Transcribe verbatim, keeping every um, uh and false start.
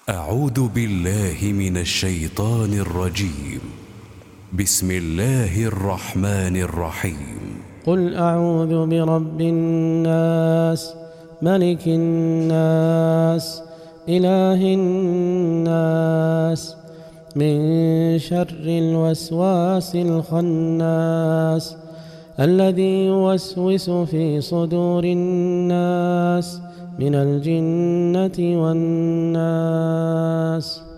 أعوذ بالله من الشيطان الرجيم. بسم الله الرحمن الرحيم. قل أعوذ برب الناس، ملك الناس، إله الناس، من شر الوسواس الخناس، الذي يوسوس في صدور الناس من الجنة والناس.